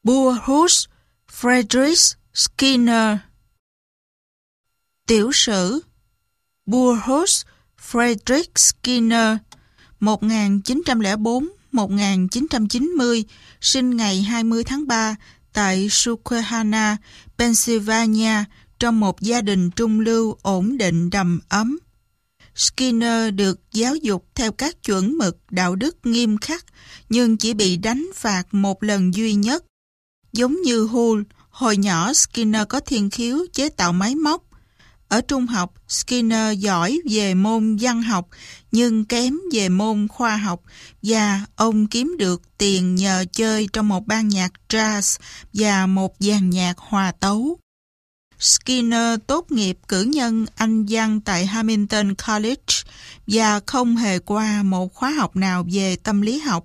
Burrhus Friedrich Skinner. Tiểu sử Burrhus Friedrich Skinner 1904-1990, sinh ngày 20 tháng 3 tại Susquehanna, Pennsylvania, trong một gia đình trung lưu ổn định đầm ấm. Skinner được giáo dục theo các chuẩn mực đạo đức nghiêm khắc, nhưng chỉ bị đánh phạt một lần duy nhất. Giống như Hull, hồi nhỏ Skinner có thiên khiếu chế tạo máy móc. Ở trung học, Skinner giỏi về môn văn học, nhưng kém về môn khoa học, và ông kiếm được tiền nhờ chơi trong một ban nhạc jazz và một dàn nhạc hòa tấu. Skinner tốt nghiệp cử nhân Anh văn tại Hamilton College và không hề qua một khóa học nào về tâm lý học.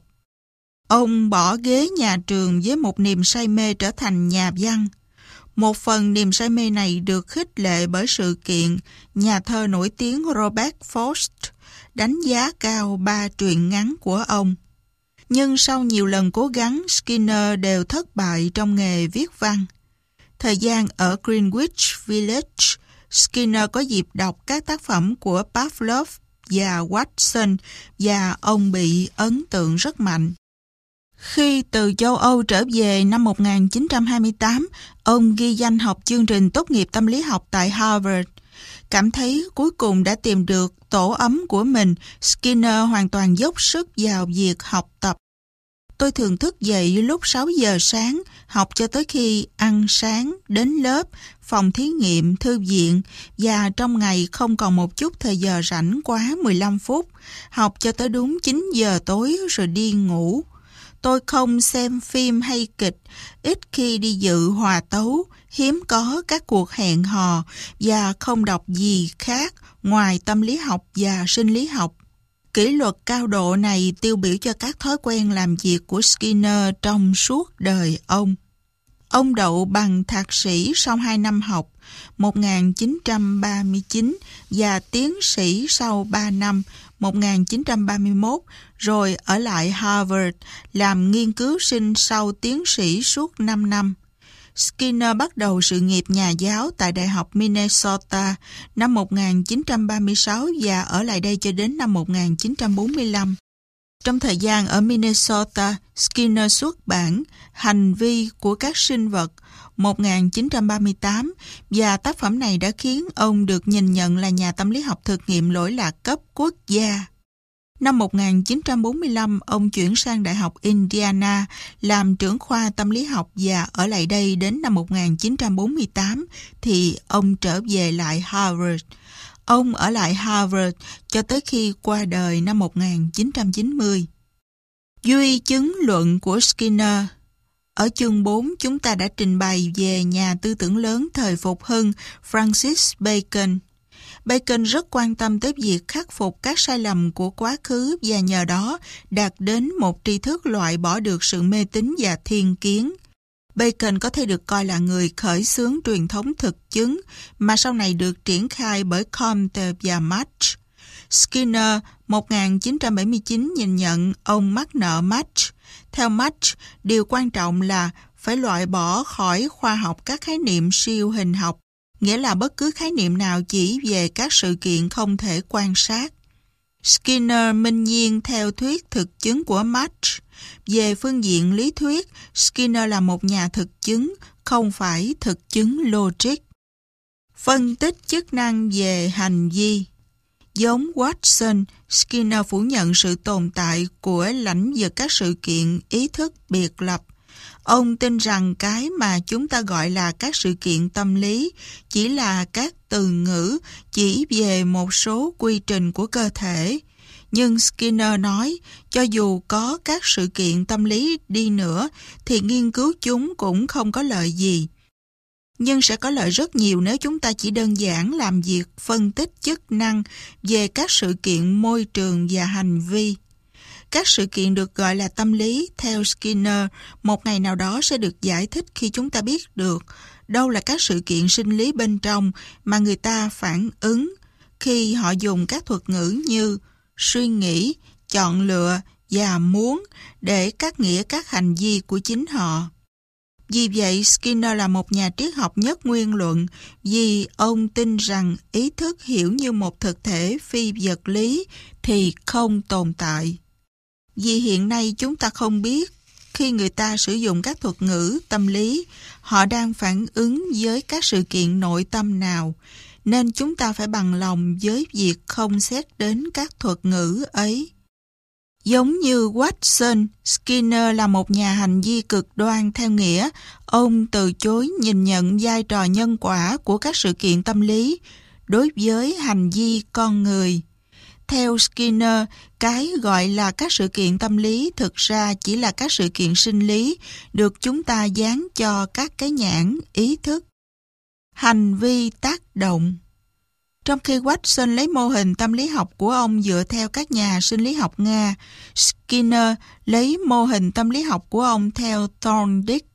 Ông bỏ ghế nhà trường với một niềm say mê trở thành nhà văn. Một phần niềm say mê này được khích lệ bởi sự kiện nhà thơ nổi tiếng Robert Frost đánh giá cao 3 truyện ngắn của ông. Nhưng sau nhiều lần cố gắng, Skinner đều thất bại trong nghề viết văn. Thời gian ở Greenwich Village, Skinner có dịp đọc các tác phẩm của Pavlov và Watson và ông bị ấn tượng rất mạnh. Khi từ châu Âu trở về năm 1928, ông ghi danh học chương trình tốt nghiệp tâm lý học tại Harvard. Cảm thấy cuối cùng đã tìm được tổ ấm của mình, Skinner hoàn toàn dốc sức vào việc học tập. Tôi thường thức dậy lúc 6 giờ sáng, học cho tới khi ăn sáng, đến lớp, phòng thí nghiệm, thư viện, và trong ngày không còn một chút thời giờ rảnh quá 15 phút, học cho tới đúng 9 giờ tối rồi đi ngủ. Tôi không xem phim hay kịch, ít khi đi dự hòa tấu, hiếm có các cuộc hẹn hò và không đọc gì khác ngoài tâm lý học và sinh lý học. Kỷ luật cao độ này tiêu biểu cho các thói quen làm việc của Skinner trong suốt đời ông. Ông đậu bằng thạc sĩ sau 2 năm học, 1939, và tiến sĩ sau 3 năm, 1931, rồi ở lại Harvard làm nghiên cứu sinh sau tiến sĩ suốt 5 năm. Skinner bắt đầu sự nghiệp nhà giáo tại Đại học Minnesota năm 1936 và ở lại đây cho đến năm 1945. Trong thời gian ở Minnesota, Skinner xuất bản Hành vi của các sinh vật 1938 và tác phẩm này đã khiến ông được nhìn nhận là nhà tâm lý học thực nghiệm lỗi lạc cấp quốc gia. Năm 1945, ông chuyển sang Đại học Indiana làm trưởng khoa tâm lý học và ở lại đây đến năm 1948 thì ông trở về lại Harvard. Ông ở lại Harvard cho tới khi qua đời năm 1990. Duy chứng luận của Skinner. Ở chương 4, chúng ta đã trình bày về nhà tư tưởng lớn thời phục hưng Francis Bacon. Bacon rất quan tâm tới việc khắc phục các sai lầm của quá khứ và nhờ đó đạt đến một tri thức loại bỏ được sự mê tín và thiên kiến. Bacon có thể được coi là người khởi xướng truyền thống thực chứng mà sau này được triển khai bởi Comte và Marx. Skinner 1979 nhìn nhận ông mắc nợ Marx. Theo Marx, điều quan trọng là phải loại bỏ khỏi khoa học các khái niệm siêu hình học, nghĩa là bất cứ khái niệm nào chỉ về các sự kiện không thể quan sát. Skinner minh nhiên theo thuyết thực chứng của Marx. Về phương diện lý thuyết, Skinner là một nhà thực chứng, không phải thực chứng logic. Phân tích chức năng về hành vi. Giống Watson, Skinner phủ nhận sự tồn tại của lãnh vực các sự kiện ý thức biệt lập. Ông tin rằng cái mà chúng ta gọi là các sự kiện tâm lý chỉ là các từ ngữ chỉ về một số quy trình của cơ thể. Nhưng Skinner nói, cho dù có các sự kiện tâm lý đi nữa, thì nghiên cứu chúng cũng không có lợi gì. Nhưng sẽ có lợi rất nhiều nếu chúng ta chỉ đơn giản làm việc phân tích chức năng về các sự kiện môi trường và hành vi. Các sự kiện được gọi là tâm lý, theo Skinner, một ngày nào đó sẽ được giải thích khi chúng ta biết được đâu là các sự kiện sinh lý bên trong mà người ta phản ứng khi họ dùng các thuật ngữ như suy nghĩ, chọn lựa và muốn để cắt nghĩa các hành vi của chính họ. Vì vậy, Skinner là một nhà triết học nhất nguyên luận vì ông tin rằng ý thức hiểu như một thực thể phi vật lý thì không tồn tại. Vì hiện nay chúng ta không biết khi người ta sử dụng các thuật ngữ tâm lý, họ đang phản ứng với các sự kiện nội tâm nào, nên chúng ta phải bằng lòng với việc không xét đến các thuật ngữ ấy. Giống như Watson, Skinner là một nhà hành vi cực đoan theo nghĩa ông từ chối nhìn nhận vai trò nhân quả của các sự kiện tâm lý đối với hành vi con người. Theo Skinner, cái gọi là các sự kiện tâm lý thực ra chỉ là các sự kiện sinh lý được chúng ta dán cho các cái nhãn ý thức. Hành vi tác động. Trong khi Watson lấy mô hình tâm lý học của ông dựa theo các nhà sinh lý học Nga, Skinner lấy mô hình tâm lý học của ông theo Thorndike.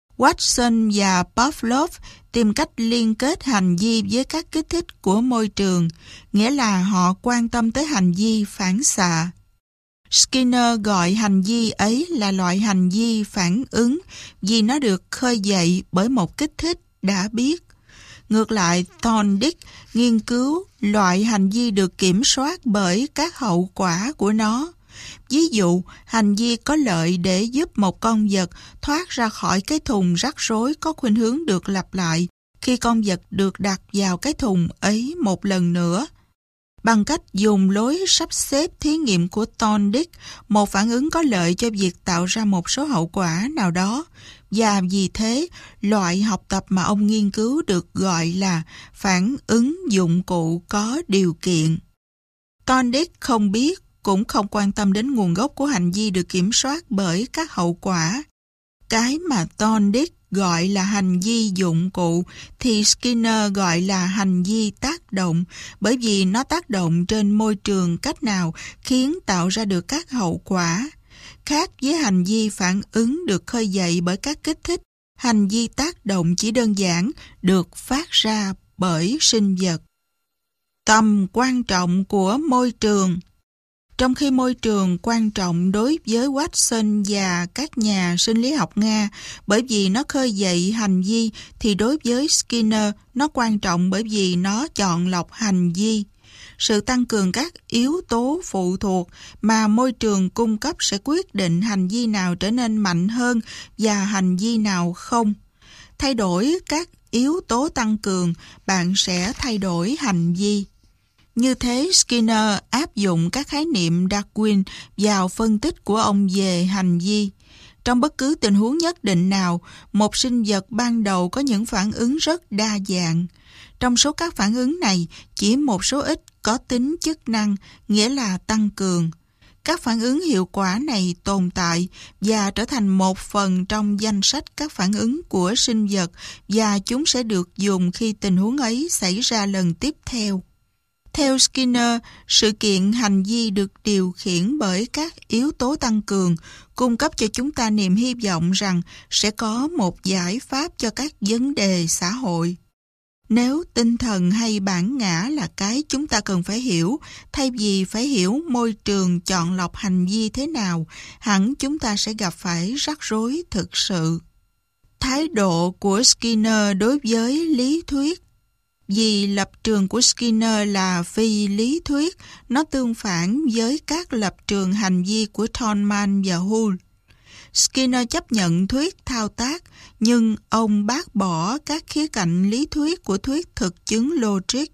Watson và Pavlov tìm cách liên kết hành vi với các kích thích của môi trường, nghĩa là họ quan tâm tới hành vi phản xạ. Skinner gọi hành vi ấy là loại hành vi phản ứng vì nó được khơi dậy bởi một kích thích đã biết. Ngược lại, Thorndike nghiên cứu loại hành vi được kiểm soát bởi các hậu quả của nó. Ví dụ, hành vi có lợi để giúp một con vật thoát ra khỏi cái thùng rắc rối có khuynh hướng được lặp lại khi con vật được đặt vào cái thùng ấy một lần nữa. Bằng cách dùng lối sắp xếp thí nghiệm của Thorndike, một phản ứng có lợi cho việc tạo ra một số hậu quả nào đó, và vì thế, loại học tập mà ông nghiên cứu được gọi là phản ứng dụng cụ có điều kiện. Thorndike không biết, cũng không quan tâm đến nguồn gốc của hành vi được kiểm soát bởi các hậu quả. Cái mà Thorndike gọi là hành vi dụng cụ thì Skinner gọi là hành vi tác động, bởi vì nó tác động trên môi trường cách nào khiến tạo ra được các hậu quả. Khác với hành vi phản ứng được khơi dậy bởi các kích thích, hành vi tác động chỉ đơn giản được phát ra bởi sinh vật. Tầm quan trọng của môi trường. Trong khi môi trường quan trọng đối với Watson và các nhà sinh lý học Nga bởi vì nó khơi dậy hành vi, thì đối với Skinner nó quan trọng bởi vì nó chọn lọc hành vi. Sự tăng cường các yếu tố phụ thuộc mà môi trường cung cấp sẽ quyết định hành vi nào trở nên mạnh hơn và hành vi nào không. Thay đổi các yếu tố tăng cường, bạn sẽ thay đổi hành vi. Như thế, Skinner áp dụng các khái niệm Darwin vào phân tích của ông về hành vi. Trong bất cứ tình huống nhất định nào, một sinh vật ban đầu có những phản ứng rất đa dạng. Trong số các phản ứng này, chỉ một số ít có tính chức năng, nghĩa là tăng cường. Các phản ứng hiệu quả này tồn tại và trở thành một phần trong danh sách các phản ứng của sinh vật, và chúng sẽ được dùng khi tình huống ấy xảy ra lần tiếp theo. Theo Skinner, sự kiện hành vi được điều khiển bởi các yếu tố tăng cường, cung cấp cho chúng ta niềm hy vọng rằng sẽ có một giải pháp cho các vấn đề xã hội. Nếu tinh thần hay bản ngã là cái chúng ta cần phải hiểu, thay vì phải hiểu môi trường chọn lọc hành vi thế nào, hẳn chúng ta sẽ gặp phải rắc rối thực sự. Thái độ của Skinner đối với lý thuyết. Vì lập trường của Skinner là phi lý thuyết, nó tương phản với các lập trường hành vi của Tolman và Hull. Skinner chấp nhận thuyết thao tác, nhưng ông bác bỏ các khía cạnh lý thuyết của thuyết thực chứng logic.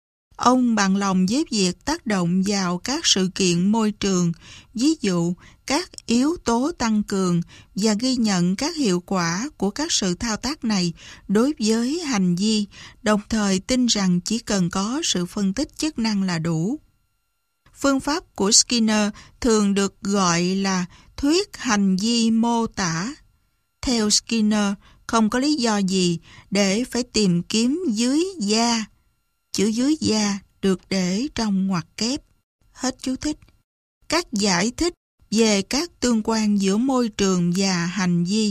Ông bằng lòng với việc tác động vào các sự kiện môi trường, ví dụ các yếu tố tăng cường, và ghi nhận các hiệu quả của các sự thao tác này đối với hành vi, đồng thời tin rằng chỉ cần có sự phân tích chức năng là đủ. Phương pháp của Skinner thường được gọi là thuyết hành vi mô tả. Theo Skinner, không có lý do gì để phải tìm kiếm dưới da. Chữ dưới da được để trong ngoặc kép. Hết chú thích. Các giải thích về các tương quan giữa môi trường và hành vi.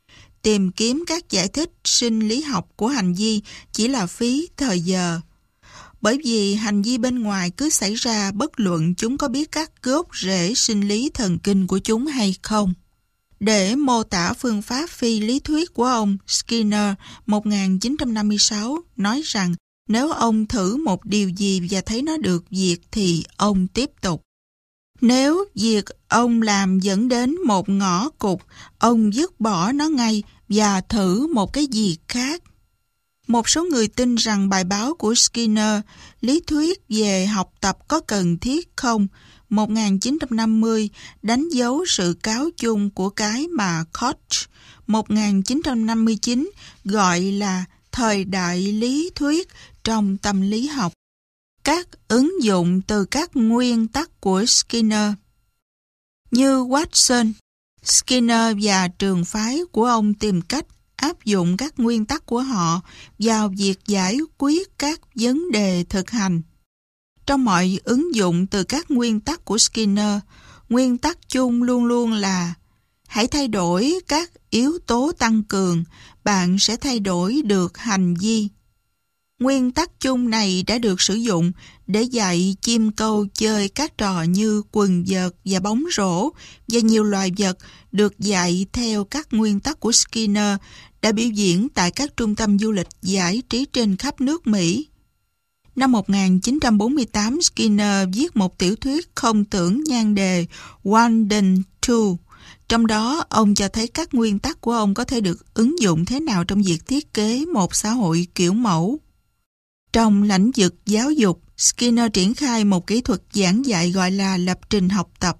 Tìm kiếm các giải thích sinh lý học của hành vi chỉ là phí thời giờ. Bởi vì hành vi bên ngoài cứ xảy ra bất luận chúng có biết các gốc rễ sinh lý thần kinh của chúng hay không. Để mô tả phương pháp phi lý thuyết của ông, Skinner 1956 nói rằng nếu ông thử một điều gì và thấy nó được việc thì ông tiếp tục. Nếu việc ông làm dẫn đến một ngõ cụt, ông dứt bỏ nó ngay và thử một cái gì khác. Một số người tin rằng bài báo của Skinner, lý thuyết về học tập có cần thiết không, 1950, đánh dấu sự cáo chung của cái mà Koch, 1959, gọi là thời đại lý thuyết trong tâm lý học. Các ứng dụng từ các nguyên tắc của Skinner. Như Watson, Skinner và trường phái của ông tìm cách áp dụng các nguyên tắc của họ vào việc giải quyết các vấn đề thực hành. Trong mọi ứng dụng từ các nguyên tắc của Skinner, nguyên tắc chung luôn luôn là hãy thay đổi các yếu tố tăng cường, bạn sẽ thay đổi được hành vi. Nguyên tắc chung này đã được sử dụng để dạy chim câu chơi các trò như quần vợt và bóng rổ, và nhiều loài vật được dạy theo các nguyên tắc của Skinner đã biểu diễn tại các trung tâm du lịch giải trí trên khắp nước Mỹ. Năm 1948, Skinner viết một tiểu thuyết không tưởng nhan đề Walden 2. Trong đó, ông cho thấy các nguyên tắc của ông có thể được ứng dụng thế nào trong việc thiết kế một xã hội kiểu mẫu. Trong lĩnh vực giáo dục, Skinner triển khai một kỹ thuật giảng dạy gọi là lập trình học tập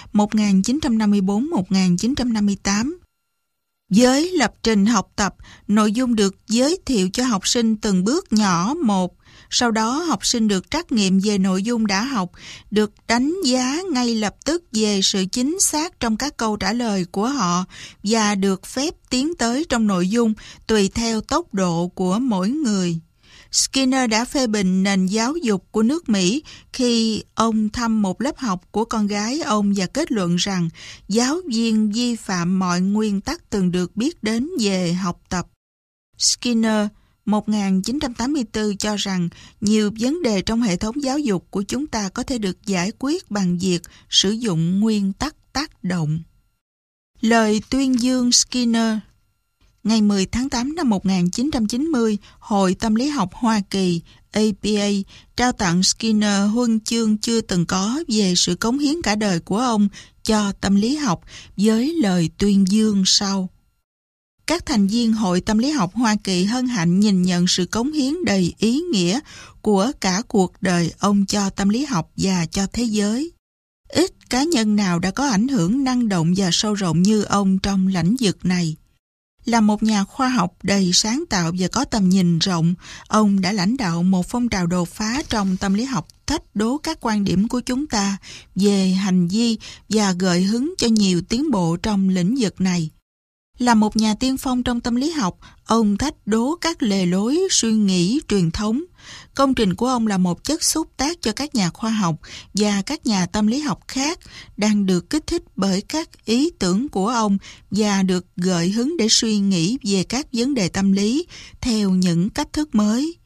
1954-1958. Với lập trình học tập, nội dung được giới thiệu cho học sinh từng bước nhỏ một. Sau đó, học sinh được trắc nghiệm về nội dung đã học, được đánh giá ngay lập tức về sự chính xác trong các câu trả lời của họ và được phép tiến tới trong nội dung tùy theo tốc độ của mỗi người. Skinner đã phê bình nền giáo dục của nước Mỹ khi ông thăm một lớp học của con gái ông và kết luận rằng giáo viên vi phạm mọi nguyên tắc từng được biết đến về học tập. Skinner 1984 cho rằng nhiều vấn đề trong hệ thống giáo dục của chúng ta có thể được giải quyết bằng việc sử dụng nguyên tắc tác động. Lời tuyên dương Skinner. Ngày 10 tháng 8 năm 1990, Hội Tâm lý học Hoa Kỳ APA trao tặng Skinner huân chương chưa từng có về sự cống hiến cả đời của ông cho tâm lý học với lời tuyên dương sau. Các thành viên Hội Tâm lý học Hoa Kỳ hân hạnh nhìn nhận sự cống hiến đầy ý nghĩa của cả cuộc đời ông cho tâm lý học và cho thế giới. Ít cá nhân nào đã có ảnh hưởng năng động và sâu rộng như ông trong lĩnh vực này. Là một nhà khoa học đầy sáng tạo và có tầm nhìn rộng, ông đã lãnh đạo một phong trào đột phá trong tâm lý học thách đố các quan điểm của chúng ta về hành vi và gợi hứng cho nhiều tiến bộ trong lĩnh vực này. Là một nhà tiên phong trong tâm lý học, ông thách đố các lề lối suy nghĩ truyền thống. Công trình của ông là một chất xúc tác cho các nhà khoa học và các nhà tâm lý học khác đang được kích thích bởi các ý tưởng của ông và được gợi hứng để suy nghĩ về các vấn đề tâm lý theo những cách thức mới.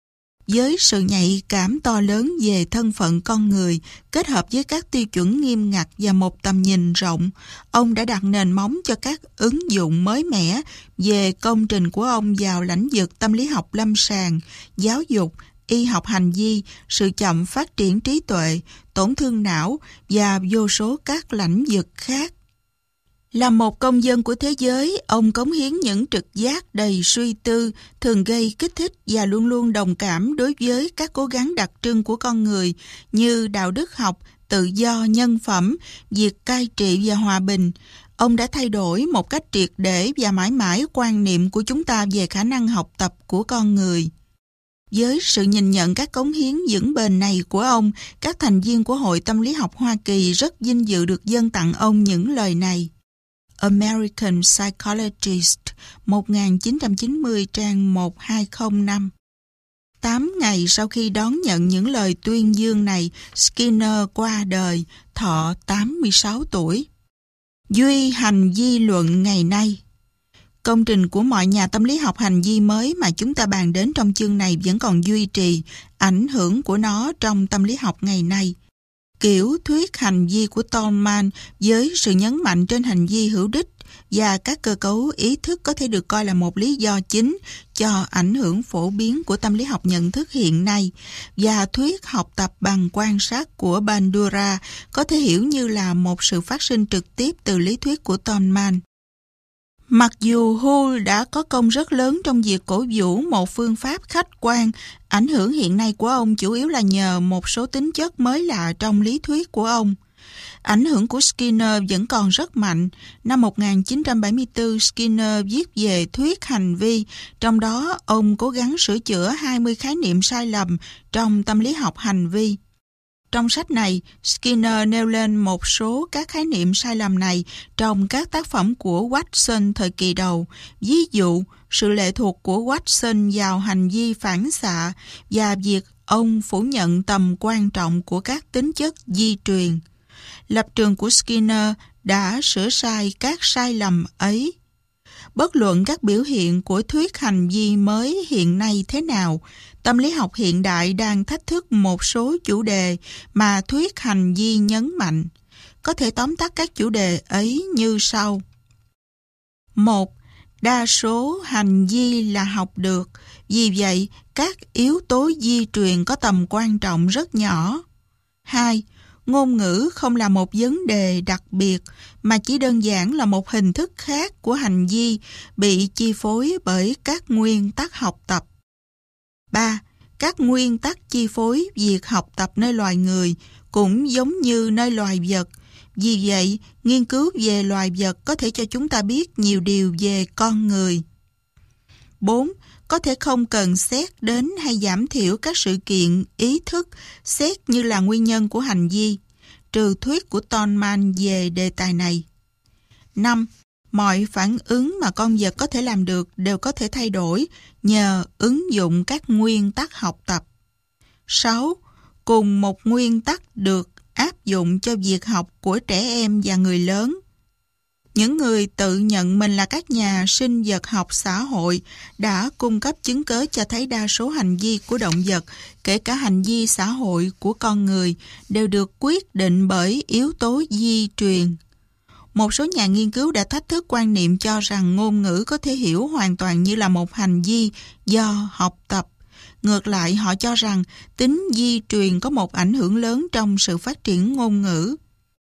Với sự nhạy cảm to lớn về thân phận con người, kết hợp với các tiêu chuẩn nghiêm ngặt và một tầm nhìn rộng, ông đã đặt nền móng cho các ứng dụng mới mẻ về công trình của ông vào lĩnh vực tâm lý học lâm sàng, giáo dục, y học hành vi, sự chậm phát triển trí tuệ, tổn thương não và vô số các lĩnh vực khác. Là một công dân của thế giới, ông cống hiến những trực giác đầy suy tư, thường gây kích thích và luôn luôn đồng cảm đối với các cố gắng đặc trưng của con người như đạo đức học, tự do, nhân phẩm, việc cai trị và hòa bình. Ông đã thay đổi một cách triệt để và mãi mãi quan niệm của chúng ta về khả năng học tập của con người. Với sự nhìn nhận các cống hiến vững bền này của ông, các thành viên của Hội Tâm lý học Hoa Kỳ rất vinh dự được dâng tặng ông những lời này. American Psychologist, 1990, trang 1205. 8 ngày sau khi đón nhận những lời tuyên dương này, Skinner qua đời, thọ 86 tuổi. Duy hành vi luận ngày nay. Công trình của mọi nhà tâm lý học hành vi mới mà chúng ta bàn đến trong chương này vẫn còn duy trì ảnh hưởng của nó trong tâm lý học ngày nay. Kiểu thuyết hành vi của Tolman với sự nhấn mạnh trên hành vi hữu đích và các cơ cấu ý thức có thể được coi là một lý do chính cho ảnh hưởng phổ biến của tâm lý học nhận thức hiện nay, và thuyết học tập bằng quan sát của Bandura có thể hiểu như là một sự phát sinh trực tiếp từ lý thuyết của Tolman. Mặc dù Hull đã có công rất lớn trong việc cổ vũ một phương pháp khách quan, ảnh hưởng hiện nay của ông chủ yếu là nhờ một số tính chất mới lạ trong lý thuyết của ông. Ảnh hưởng của Skinner vẫn còn rất mạnh. Năm 1974, Skinner viết về thuyết hành vi, trong đó ông cố gắng sửa chữa 20 khái niệm sai lầm trong tâm lý học hành vi. Trong sách này, Skinner nêu lên một số các khái niệm sai lầm này trong các tác phẩm của Watson thời kỳ đầu, ví dụ sự lệ thuộc của Watson vào hành vi phản xạ và việc ông phủ nhận tầm quan trọng của các tính chất di truyền. Lập trường của Skinner đã sửa sai các sai lầm ấy. Bất luận các biểu hiện của thuyết hành vi mới hiện nay thế nào, tâm lý học hiện đại đang thách thức một số chủ đề mà thuyết hành vi nhấn mạnh. Có thể tóm tắt các chủ đề ấy như sau. 1. Đa số hành vi là học được, vì vậy các yếu tố di truyền có tầm quan trọng rất nhỏ. 2. Ngôn ngữ không là một vấn đề đặc biệt, mà chỉ đơn giản là một hình thức khác của hành vi bị chi phối bởi các nguyên tắc học tập. 3. Các nguyên tắc chi phối việc học tập nơi loài người cũng giống như nơi loài vật. Vì vậy, nghiên cứu về loài vật có thể cho chúng ta biết nhiều điều về con người. 4. Có thể không cần xét đến hay giảm thiểu các sự kiện ý thức xét như là nguyên nhân của hành vi, trừ thuyết của Tolman về đề tài này. 5. Mọi phản ứng mà con vật có thể làm được đều có thể thay đổi nhờ ứng dụng các nguyên tắc học tập. 6. Cùng một nguyên tắc được áp dụng cho việc học của trẻ em và người lớn. Những người tự nhận mình là các nhà sinh vật học xã hội đã cung cấp chứng cớ cho thấy đa số hành vi của động vật, kể cả hành vi xã hội của con người, đều được quyết định bởi yếu tố di truyền. Một số nhà nghiên cứu đã thách thức quan niệm cho rằng ngôn ngữ có thể hiểu hoàn toàn như là một hành vi do học tập. Ngược lại, họ cho rằng tính di truyền có một ảnh hưởng lớn trong sự phát triển ngôn ngữ.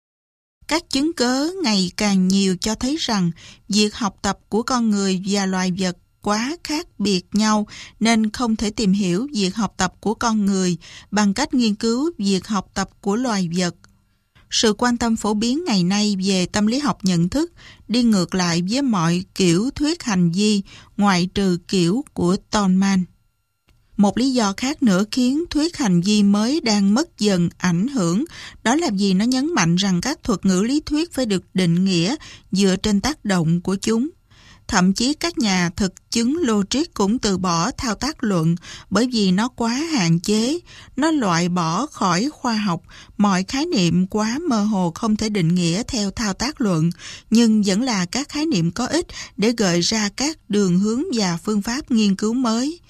Các chứng cớ ngày càng nhiều cho thấy rằng việc học tập của con người và loài vật quá khác biệt nhau nên không thể tìm hiểu việc học tập của con người bằng cách nghiên cứu việc học tập của loài vật. Sự quan tâm phổ biến ngày nay về tâm lý học nhận thức đi ngược lại với mọi kiểu thuyết hành vi ngoại trừ kiểu của Tolman. Một lý do khác nữa khiến thuyết hành vi mới đang mất dần ảnh hưởng, đó là vì nó nhấn mạnh rằng các thuật ngữ lý thuyết phải được định nghĩa dựa trên tác động của chúng. Thậm chí các nhà thực chứng logic cũng từ bỏ thao tác luận bởi vì nó quá hạn chế, nó loại bỏ khỏi khoa học mọi khái niệm quá mơ hồ không thể định nghĩa theo thao tác luận, nhưng vẫn là các khái niệm có ích để gợi ra các đường hướng và phương pháp nghiên cứu mới.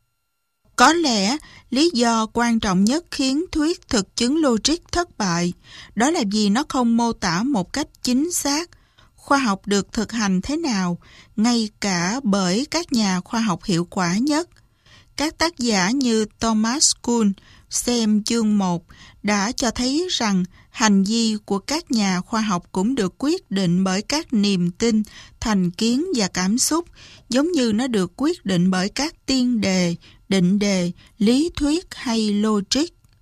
Có lẽ lý do quan trọng nhất khiến thuyết thực chứng logic thất bại, đó là vì nó không mô tả một cách chính xác khoa học được thực hành thế nào, ngay cả bởi các nhà khoa học hiệu quả nhất. Các tác giả như Thomas Kuhn xem chương 1 đã cho thấy rằng hành vi của các nhà khoa học cũng được quyết định bởi các niềm tin, thành kiến và cảm xúc, giống như nó được quyết định bởi các tiên đề, định đề, lý thuyết hay logic.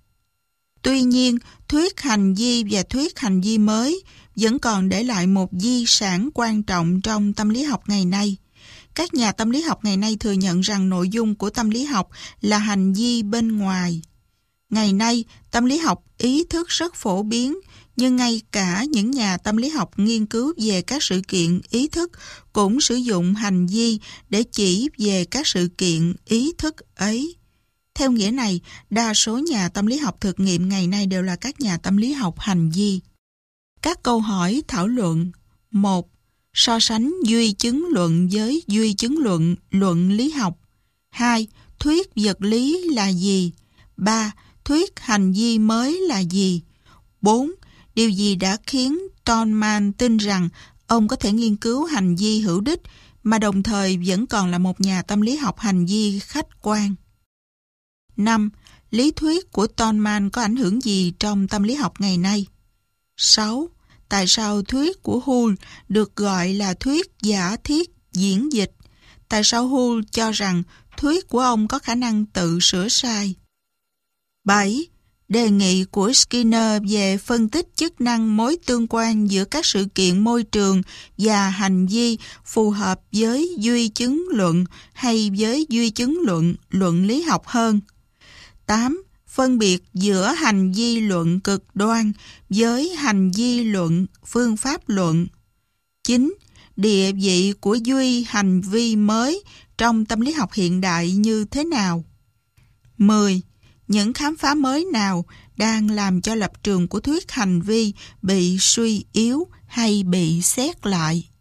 Tuy nhiên, thuyết hành vi và thuyết hành vi mới vẫn còn để lại một di sản quan trọng trong tâm lý học ngày nay. Các nhà tâm lý học ngày nay thừa nhận rằng nội dung của tâm lý học là hành vi bên ngoài. Ngày nay, tâm lý học ý thức rất phổ biến, nhưng ngay cả những nhà tâm lý học nghiên cứu về các sự kiện ý thức cũng sử dụng hành vi để chỉ về các sự kiện ý thức ấy. Theo nghĩa này, đa số nhà tâm lý học thực nghiệm ngày nay đều là các nhà tâm lý học hành vi. Các câu hỏi thảo luận. 1. So sánh duy chứng luận với duy chứng luận, luận lý học. 2. Thuyết vật lý là gì? 3. Thuyết hành vi mới là gì? 4. Điều gì đã khiến Tolman tin rằng Ông có thể nghiên cứu hành vi hữu đích mà đồng thời vẫn còn là một nhà tâm lý học hành vi khách quan. 5. Lý thuyết của Tolman có ảnh hưởng gì trong tâm lý học ngày nay? 6. Tại sao thuyết của Hull được gọi là thuyết giả thiết diễn dịch? Tại sao Hull cho rằng thuyết của ông có khả năng tự sửa sai? 7. Đề nghị của Skinner về phân tích chức năng mối tương quan giữa các sự kiện môi trường và hành vi phù hợp với duy chứng luận hay với duy chứng luận lý học hơn. 8. Phân biệt giữa hành vi luận cực đoan với hành vi luận phương pháp luận. 9. Địa vị của duy hành vi mới trong tâm lý học hiện đại như thế nào? 10. Những khám phá mới nào đang làm cho lập trường của thuyết hành vi bị suy yếu hay bị xét lại?